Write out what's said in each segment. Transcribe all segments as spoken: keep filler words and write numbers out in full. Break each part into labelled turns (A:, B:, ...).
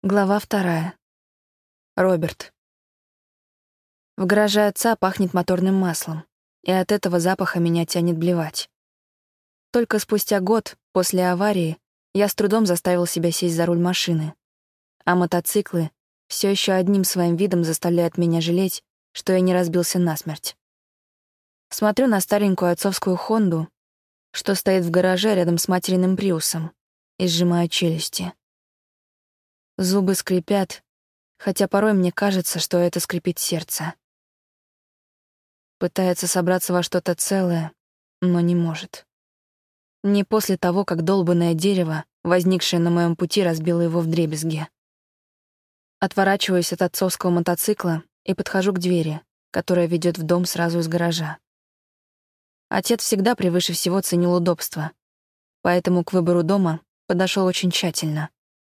A: Глава вторая. Роберт. В гараже отца пахнет моторным маслом, и от этого запаха меня тянет блевать. Только спустя год, после аварии, я с трудом заставил себя сесть за руль машины, а мотоциклы все еще одним своим видом заставляют меня жалеть, что я не разбился насмерть. Смотрю на старенькую отцовскую «Хонду», что стоит в гараже рядом с материным «Приусом», и сжимаю челюсти. Зубы скрипят, хотя порой мне кажется, что это скрипит сердце. Пытается собраться во что-то целое, но не может. Не после того, как долбанное дерево, возникшее на моем пути, разбило его вдребезги. Отворачиваюсь от отцовского мотоцикла и подхожу к двери, которая ведет в дом сразу из гаража. Отец всегда превыше всего ценил удобство, поэтому к выбору дома подошел очень тщательно.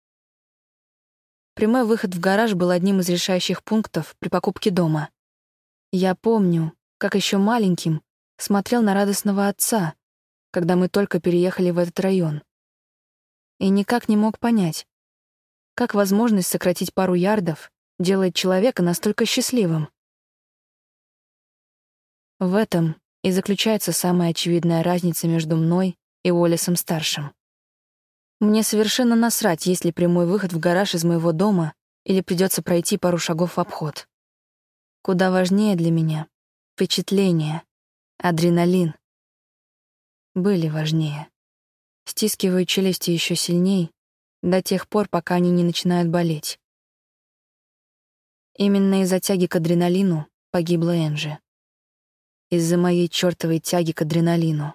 A: Прямой выход в гараж был одним из решающих пунктов при покупке дома. Я помню, как еще маленьким смотрел на радостного отца, когда мы только переехали в этот район. И никак не мог понять, как возможность сократить пару ярдов делает человека настолько счастливым. В этом и заключается самая очевидная разница между мной и Уоллесом-старшим. Мне совершенно насрать, есть ли прямой выход в гараж из моего дома или придется пройти пару шагов в обход. Куда важнее для меня — впечатление, адреналин. Были важнее. Стискиваю челюсти еще сильней, до тех пор, пока они не начинают болеть. Именно из-за тяги к адреналину погибла Энджи. Из-за моей чёртовой тяги к адреналину.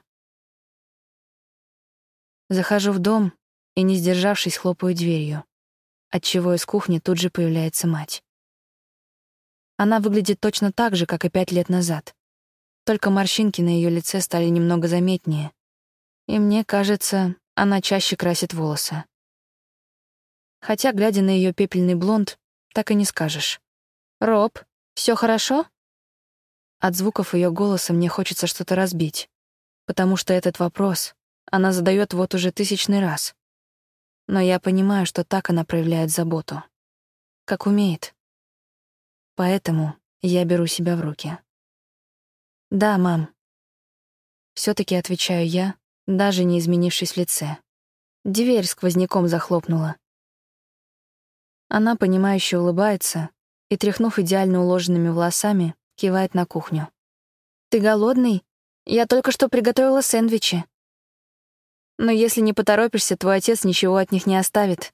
A: Захожу в дом и, не сдержавшись, хлопаю дверью, отчего из кухни тут же появляется мать. Она выглядит точно так же, как и пять лет назад, только морщинки на ее лице стали немного заметнее, и мне кажется, она чаще красит волосы. Хотя, глядя на ее пепельный блонд, так и не скажешь. «Роб, все хорошо?» От звуков ее голоса мне хочется что-то разбить, потому что этот вопрос она задает вот уже тысячный раз. Но я понимаю, что так она проявляет заботу. Как умеет. Поэтому я беру себя в руки. «Да, мам». Всё-таки отвечаю я, даже не изменившись в лице. Дверь сквозняком захлопнула. Она, понимающе улыбается и, тряхнув идеально уложенными волосами, кивает на кухню. «Ты голодный? Я только что приготовила сэндвичи. Но если не поторопишься, твой отец ничего от них не оставит».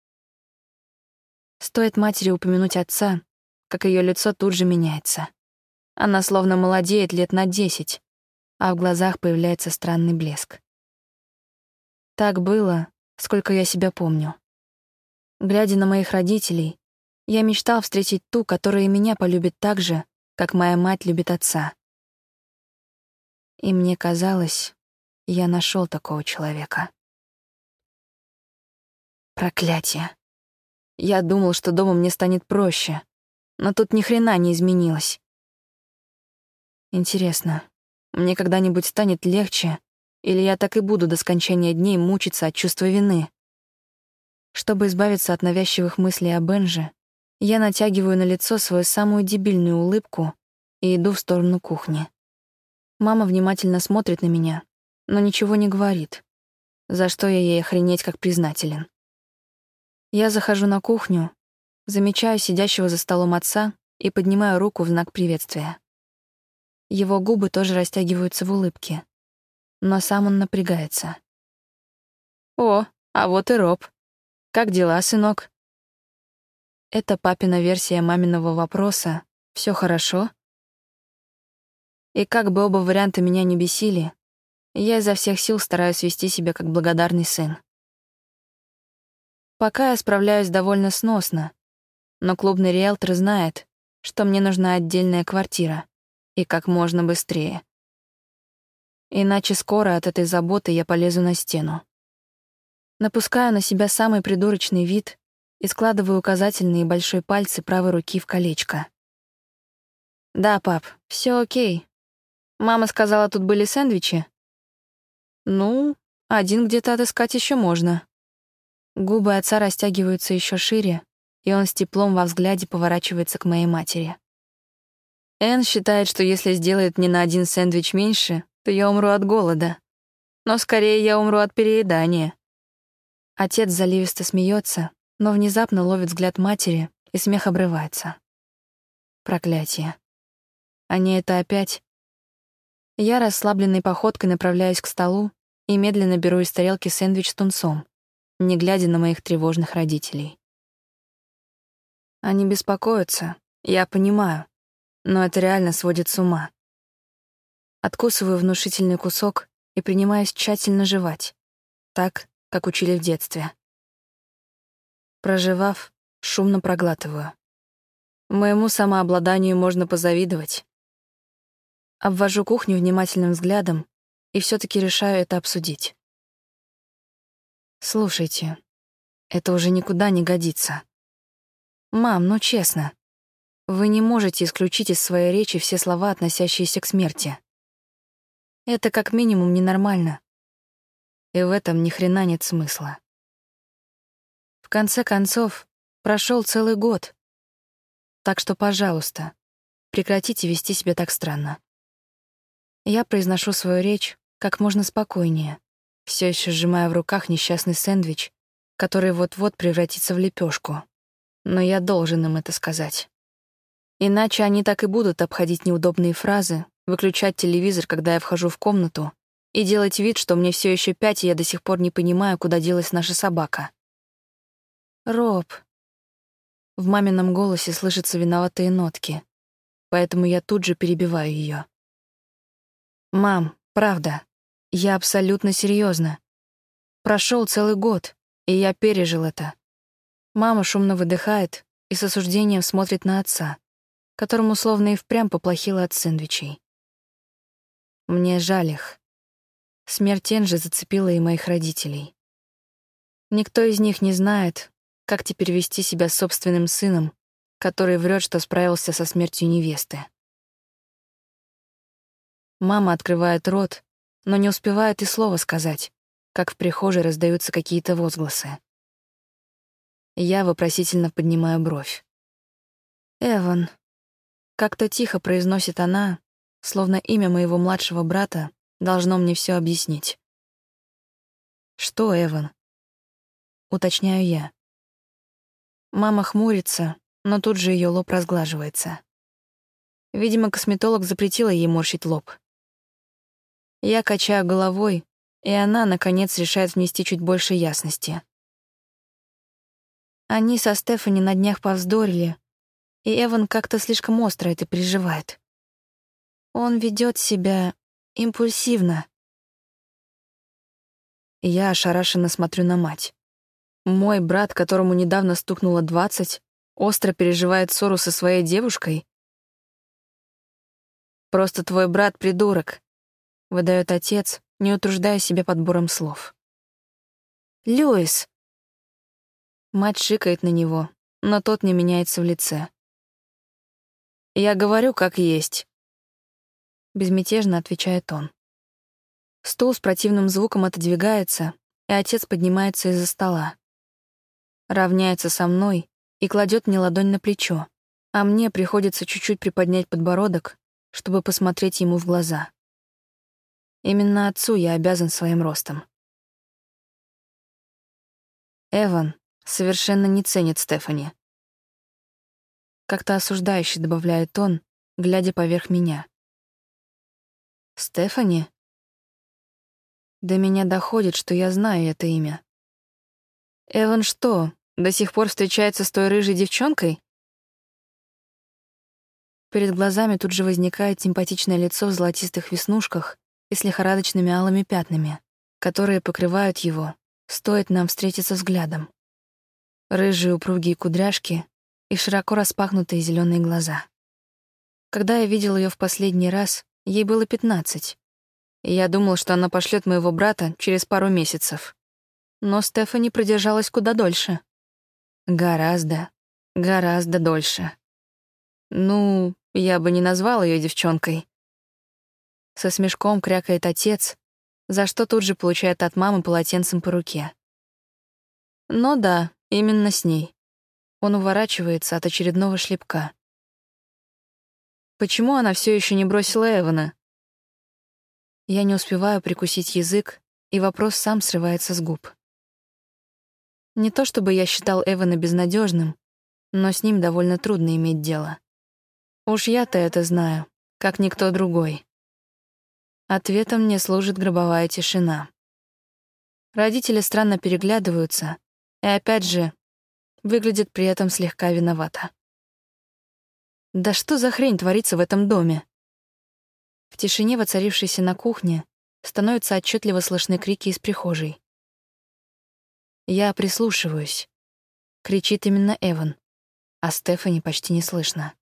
A: Стоит матери упомянуть отца, как ее лицо тут же меняется. Она словно молодеет лет на десять, а в глазах появляется странный блеск. Так было, сколько я себя помню. Глядя на моих родителей, я мечтал встретить ту, которая и меня полюбит так же, как моя мать любит отца. И мне казалось, я нашел такого человека. Проклятие. Я думал, что дома мне станет проще, но тут ни хрена не изменилось. Интересно, мне когда-нибудь станет легче, или я так и буду до скончания дней мучиться от чувства вины? Чтобы избавиться от навязчивых мыслей о Бенже, я натягиваю на лицо свою самую дебильную улыбку и иду в сторону кухни. Мама внимательно смотрит на меня, но ничего не говорит, за что я ей охренеть как признателен. Я захожу на кухню, замечаю сидящего за столом отца и поднимаю руку в знак приветствия. Его губы тоже растягиваются в улыбке, но сам он напрягается. «О, а вот и Роб. Как дела, сынок?» Это папина версия маминого вопроса «Всё хорошо?» И как бы оба варианта меня не бесили, я изо всех сил стараюсь вести себя как благодарный сын. Пока я справляюсь довольно сносно, но клубный риэлтор знает, что мне нужна отдельная квартира, и как можно быстрее. Иначе скоро от этой заботы я полезу на стену. Напускаю на себя самый придурочный вид и складываю указательные и большой пальцы правой руки в колечко. «Да, пап, всё окей. Мама сказала, тут были сэндвичи?» «Ну, один где-то отыскать ещё можно». Губы отца растягиваются ещё шире, и он с теплом во взгляде поворачивается к моей матери. Энн считает, что если сделает мне на один сэндвич меньше, то я умру от голода. Но скорее я умру от переедания. Отец заливисто смеется, но внезапно ловит взгляд матери, и смех обрывается. Проклятие. Они это опять? Я расслабленной походкой направляюсь к столу и медленно беру из тарелки сэндвич с тунцом, не глядя на моих тревожных родителей. Они беспокоятся, я понимаю, но это реально сводит с ума. Откусываю внушительный кусок и принимаюсь тщательно жевать, так, как учили в детстве. Прожевав, шумно проглатываю. Моему самообладанию можно позавидовать. Обвожу кухню внимательным взглядом и все-таки решаю это обсудить. Слушайте, это уже никуда не годится. Мам, ну честно, вы не можете исключить из своей речи все слова, относящиеся к смерти. Это как минимум ненормально. И в этом ни хрена нет смысла. В конце концов, прошел целый год. Так что, пожалуйста, прекратите вести себя так странно. Я произношу свою речь как можно спокойнее, все еще сжимая в руках несчастный сэндвич, который вот-вот превратится в лепешку. Но я должен им это сказать. Иначе они так и будут обходить неудобные фразы, выключать телевизор, когда я вхожу в комнату, и делать вид, что мне все еще пять, и я до сих пор не понимаю, куда делась наша собака. «Роб». В мамином голосе слышатся виноватые нотки, поэтому я тут же перебиваю ее. «Мам, правда, я абсолютно серьезно. Прошел целый год, и я пережил это». Мама шумно выдыхает и с осуждением смотрит на отца, которому словно и впрямь поплохело от сэндвичей. Мне жаль их. Смерть Энджи зацепила и моих родителей. Никто из них не знает, как теперь вести себя с собственным сыном, который врет, что справился со смертью невесты. Мама открывает рот, но не успевает и слова сказать, как в прихожей раздаются какие-то возгласы. Я вопросительно поднимаю бровь. «Эван», — как-то тихо произносит она, словно имя моего младшего брата должно мне все объяснить. «Что, Эван?» — уточняю я. Мама хмурится, но тут же ее лоб разглаживается. Видимо, косметолог запретила ей морщить лоб. Я качаю головой, и она, наконец, решает внести чуть больше ясности. Они со Стефани на днях повздорили, и Эван как-то слишком остро это переживает. Он ведет себя импульсивно. Я ошарашенно смотрю на мать. Мой брат, которому недавно стукнуло двадцать, остро переживает ссору со своей девушкой? «Просто твой брат придурок», — выдает отец, не утруждая себя подбором слов. «Льюис!» Мать шикает на него, но тот не меняется в лице. «Я говорю, как есть», — безмятежно отвечает он. Стул с противным звуком отодвигается, и отец поднимается из-за стола. Равняется со мной и кладет мне ладонь на плечо, а мне приходится чуть-чуть приподнять подбородок, чтобы посмотреть ему в глаза. Именно отцу я обязан своим ростом. Эван совершенно не ценит Стефани. Как-то осуждающе добавляет он, глядя поверх меня. Стефани? До меня доходит, что я знаю это имя. Эван что, до сих пор встречается с той рыжей девчонкой? Перед глазами тут же возникает симпатичное лицо в золотистых веснушках и с лихорадочными алыми пятнами, которые покрывают его, стоит нам встретиться взглядом. Рыжие упругие кудряшки и широко распахнутые зеленые глаза. Когда я видел ее в последний раз, ей было пятнадцать, и я думал, что она пошлет моего брата через пару месяцев. Но Стефани продержалась куда дольше. Гораздо, гораздо дольше. Ну, я бы не назвал ее девчонкой. Со смешком крякает отец, за что тут же получает от мамы полотенцем по руке. Но да, именно с ней. Он уворачивается от очередного шлепка. Почему она все еще не бросила Эвана? Я не успеваю прикусить язык, и вопрос сам срывается с губ. Не то чтобы я считал Эвана безнадежным, но с ним довольно трудно иметь дело. Уж я-то это знаю, как никто другой. Ответом мне служит гробовая тишина. Родители странно переглядываются, и опять же, выглядят при этом слегка виновато. Да что за хрень творится в этом доме? В тишине, воцарившейся на кухне, становятся отчетливо слышны крики из прихожей. Я прислушиваюсь. Кричит именно Эван, а Стефани почти не слышно.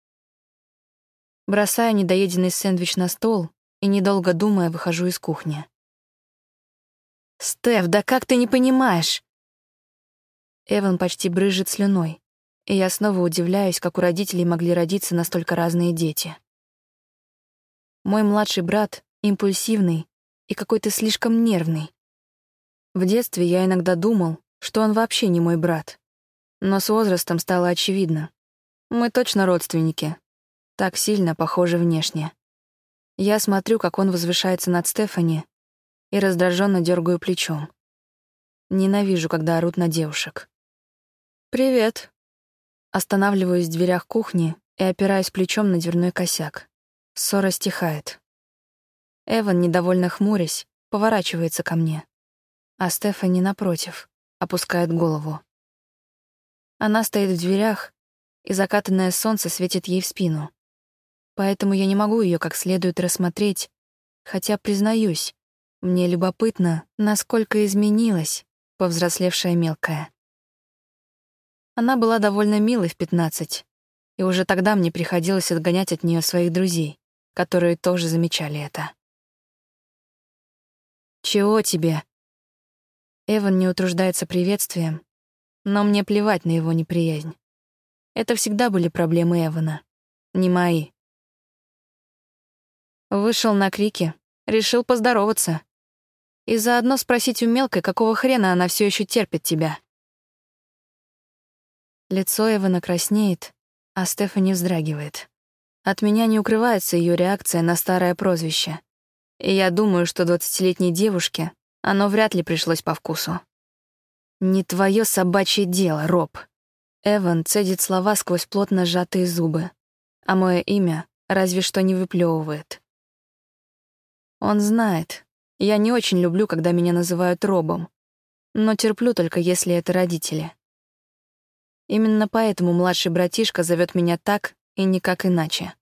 A: Бросаю недоеденный сэндвич на стол и, недолго думая, выхожу из кухни. «Стеф, да как ты не понимаешь?» Эван почти брызжет слюной, и я снова удивляюсь, как у родителей могли родиться настолько разные дети. Мой младший брат импульсивный и какой-то слишком нервный. В детстве я иногда думал, что он вообще не мой брат. Но с возрастом стало очевидно. Мы точно родственники. Так сильно похожи внешне. Я смотрю, как он возвышается над Стефани, и раздраженно дергаю плечом. Ненавижу, когда орут на девушек. «Привет». Останавливаюсь в дверях кухни и опираюсь плечом на дверной косяк. Ссора стихает. Эван, недовольно хмурясь, поворачивается ко мне, а Стефани, напротив, опускает голову. Она стоит в дверях, и закатанное солнце светит ей в спину. Поэтому я не могу ее как следует рассмотреть, хотя, признаюсь, мне любопытно, насколько изменилась повзрослевшая мелкая. Она была довольно милой в пятнадцать, и уже тогда мне приходилось отгонять от нее своих друзей, которые тоже замечали это. «Чего тебе?» Эван не утруждается приветствием, но мне плевать на его неприязнь. Это всегда были проблемы Эвана, не мои. Вышел на крики, решил поздороваться. И заодно спросить у мелкой, какого хрена она все еще терпит тебя. Лицо Эвана краснеет, а Стефани вздрагивает. От меня не укрывается ее реакция на старое прозвище. И я думаю, что двадцатилетней девушке оно вряд ли пришлось по вкусу. «Не твое собачье дело, Роб». Эван цедит слова сквозь плотно сжатые зубы, а мое имя разве что не выплевывает. Он знает, я не очень люблю, когда меня называют Робом, но терплю только если это родители. Именно поэтому младший братишка зовет меня так и никак иначе.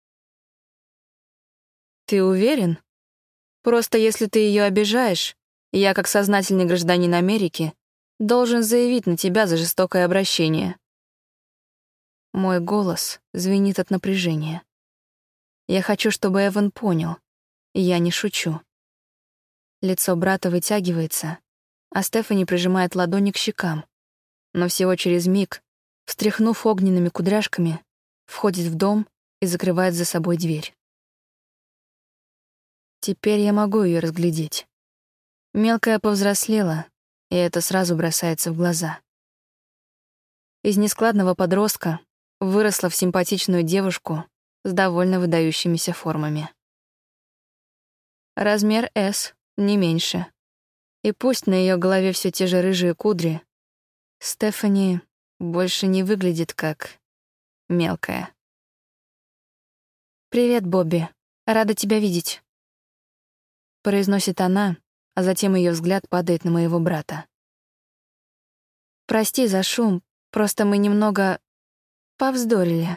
A: «Ты уверен? Просто если ты ее обижаешь, я, как сознательный гражданин Америки, должен заявить на тебя за жестокое обращение». Мой голос звенит от напряжения. Я хочу, чтобы Эван понял. Я не шучу. Лицо брата вытягивается, а Стефани прижимает ладони к щекам, но всего через миг, встряхнув огненными кудряшками, входит в дом и закрывает за собой дверь. Теперь я могу ее разглядеть. Мелкая повзрослела, и это сразу бросается в глаза. Из нескладного подростка выросла в симпатичную девушку с довольно выдающимися формами. Размер «С», не меньше. И пусть на ее голове все те же рыжие кудри, Стефани больше не выглядит как мелкая. «Привет, Бобби. Рада тебя видеть», — произносит она, а затем ее взгляд падает на моего брата. «Прости за шум, просто мы немного повздорили».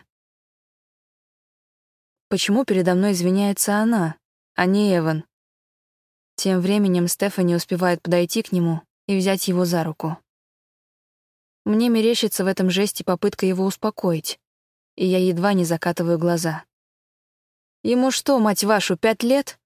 A: Почему передо мной извиняется она, а не Эван? Тем временем Стефани успевает подойти к нему и взять его за руку. Мне мерещится в этом жесте попытка его успокоить, и я едва не закатываю глаза. Ему что, мать вашу, пять лет?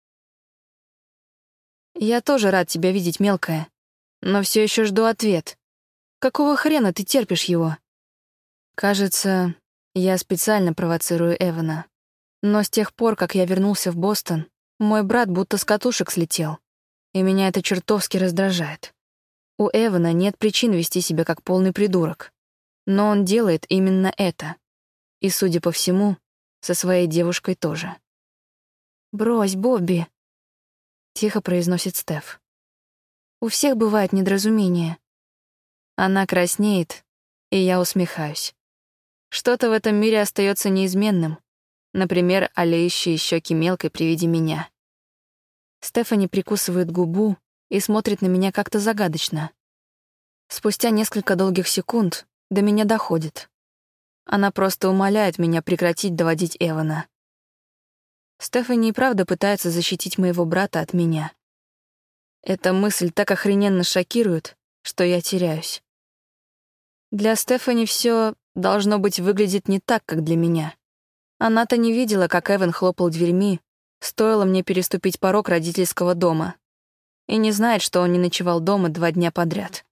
A: Я тоже рад тебя видеть, мелкая, но все еще жду ответ. Какого хрена ты терпишь его? Кажется, я специально провоцирую Эвана. Но с тех пор, как я вернулся в Бостон, мой брат будто с катушек слетел, и меня это чертовски раздражает. У Эвана нет причин вести себя как полный придурок. Но он делает именно это. И, судя по всему, со своей девушкой тоже. «Брось, Бобби», — тихо произносит Стеф. «У всех бывает недоразумение». Она краснеет, и я усмехаюсь. Что-то в этом мире остается неизменным. Например, олеющие щеки мелкой при виде меня. Стефани прикусывает губу и смотрит на меня как-то загадочно. Спустя несколько долгих секунд до меня доходит. Она просто умоляет меня прекратить доводить Эвана. Стефани и правда пытается защитить моего брата от меня. Эта мысль так охрененно шокирует, что я теряюсь. Для Стефани все должно быть, выглядит не так, как для меня. Она-то не видела, как Эван хлопал дверьми, стоило мне переступить порог родительского дома, и не знает, что он не ночевал дома два дня подряд.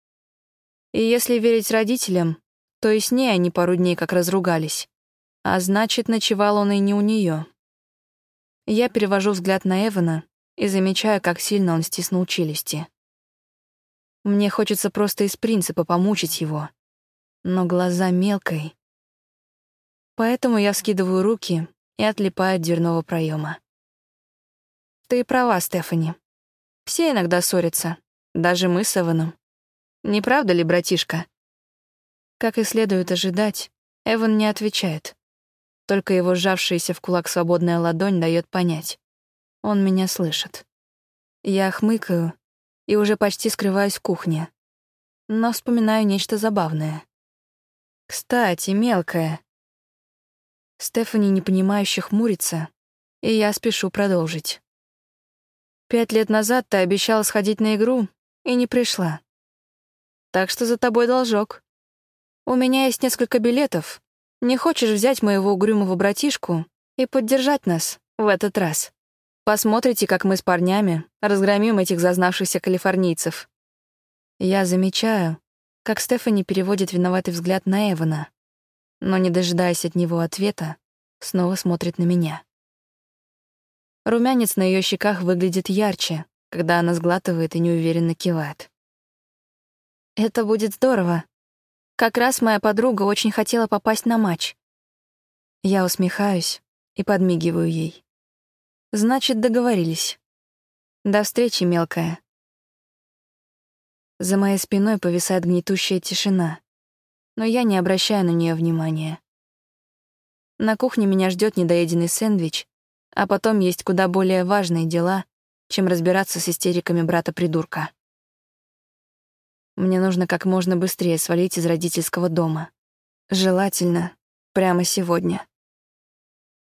A: И если верить родителям, то и с ней они пару дней как разругались, а значит, ночевал он и не у нее. Я перевожу взгляд на Эвана и замечаю, как сильно он стиснул челюсти. Мне хочется просто из принципа помучить его, но глаза мелкой. Поэтому я вскидываю руки и отлипаю от дверного проема. Ты права, Стефани. Все иногда ссорятся, даже мы с Эваном. Не правда ли, братишка? Как и следует ожидать, Эван не отвечает. Только его сжавшаяся в кулак свободная ладонь дает понять. Он меня слышит. Я хмыкаю и уже почти скрываюсь в кухне, но вспоминаю нечто забавное. «Кстати, мелкая». Стефани непонимающе хмурится, и я спешу продолжить. «Пять лет назад ты обещала сходить на игру и не пришла. Так что за тобой должок. У меня есть несколько билетов. Не хочешь взять моего угрюмого братишку и поддержать нас в этот раз? Посмотрите, как мы с парнями разгромим этих зазнавшихся калифорнийцев». Я замечаю, как Стефани переводит виноватый взгляд на Эвана, но, не дожидаясь от него ответа, снова смотрит на меня. Румянец на ее щеках выглядит ярче, когда она сглатывает и неуверенно кивает. «Это будет здорово. Как раз моя подруга очень хотела попасть на матч». Я усмехаюсь и подмигиваю ей. «Значит, договорились. До встречи, мелкая». За моей спиной повисает гнетущая тишина, но я не обращаю на нее внимания. На кухне меня ждет недоеденный сэндвич, а потом есть куда более важные дела, чем разбираться с истериками брата-придурка. Мне нужно как можно быстрее свалить из родительского дома. Желательно прямо сегодня.